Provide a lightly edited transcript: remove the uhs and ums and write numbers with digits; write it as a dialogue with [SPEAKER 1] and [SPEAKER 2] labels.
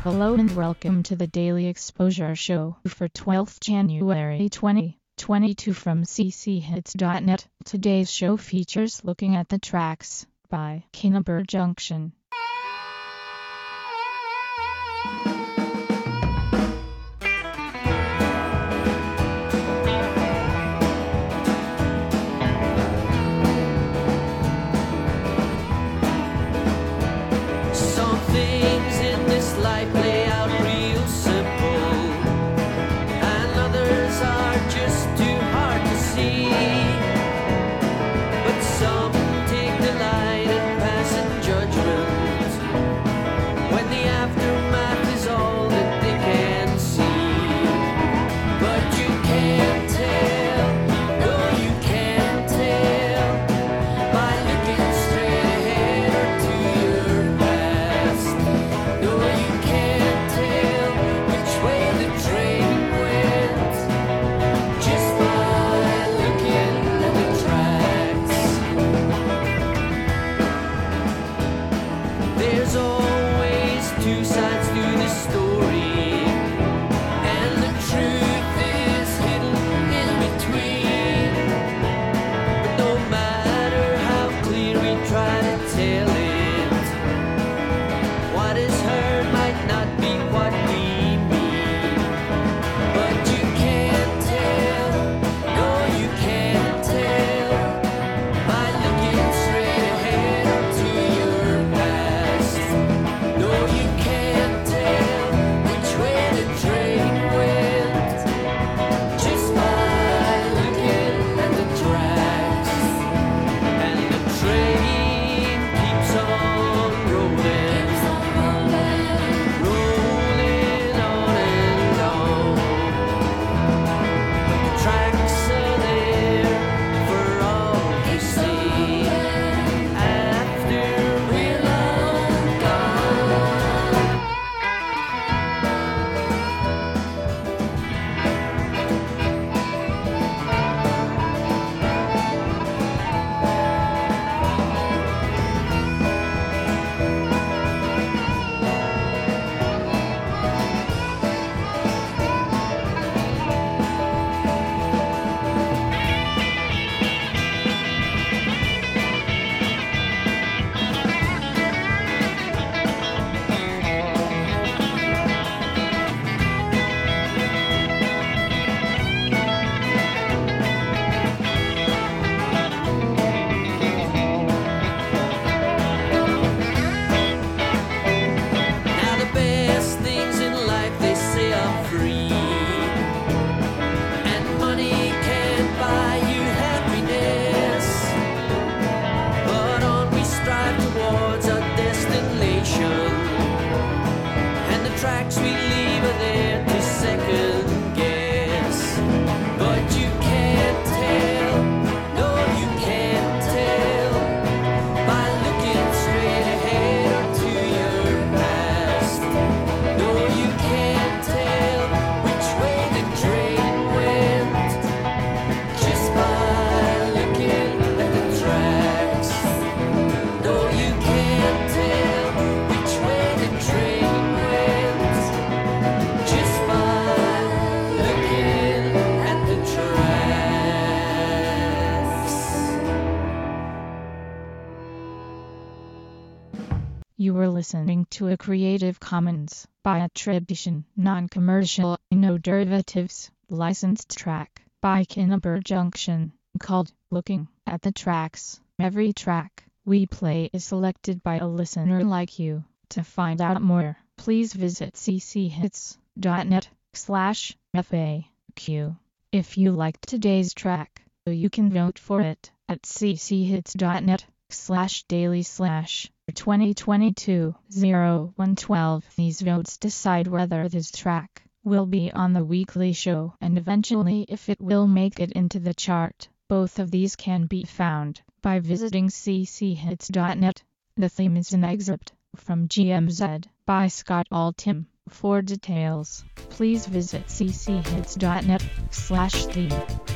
[SPEAKER 1] Hello and welcome to the Daily Exposure Show for 12th January 2022 from cchits.net. Today's show features looking at the tracks by Kinnaber Junction.
[SPEAKER 2] Some things in this life play out real simple, and others are just too hard to see. But some take delight in passing judgment when the aftermath is all that they can see. But you can't tell, no you can't tell, by looking straight ahead or to your past. No you can't tell which way the train went just by looking at the tracks. There's always two sides to the story, and the truth is hidden in between. But no matter how clear we try to tell it, what is heard might not be what we mean. But you can't tell, no you can't tell, by looking straight ahead or to your past. No you can't tell which way the train went just by looking at the tracks. And the train keeps on rolling, rolling on and on. But the tracks are there for all to see after we're long gone. Now the best things in life they say are free, and money can't buy you happiness. But on we strive towards our destination, and the tracks we leave are there to second guess. But you can't tell, no you can't tell, by looking straight ahead or to your past. No you can't tell which way the train went just by looking at the tracks. No you can't tell which way the train went just by looking at the tracks.
[SPEAKER 1] You were listening to a Creative Commons by attribution, non-commercial, no derivatives, licensed track by Kinnaber Junction, called Looking at the Tracks. Every track we play is selected by a listener like you. To find out more, please visit cchits.net/FAQ. If you liked today's track, you can vote for it at cchits.net/daily/2022-0112. These votes decide whether this track will be on the weekly show and eventually if it will make it into the chart. Both of these can be found by visiting cchits.net. The theme is an excerpt from GMZ by Scott Altham. For details, please visit cchits.net/theme.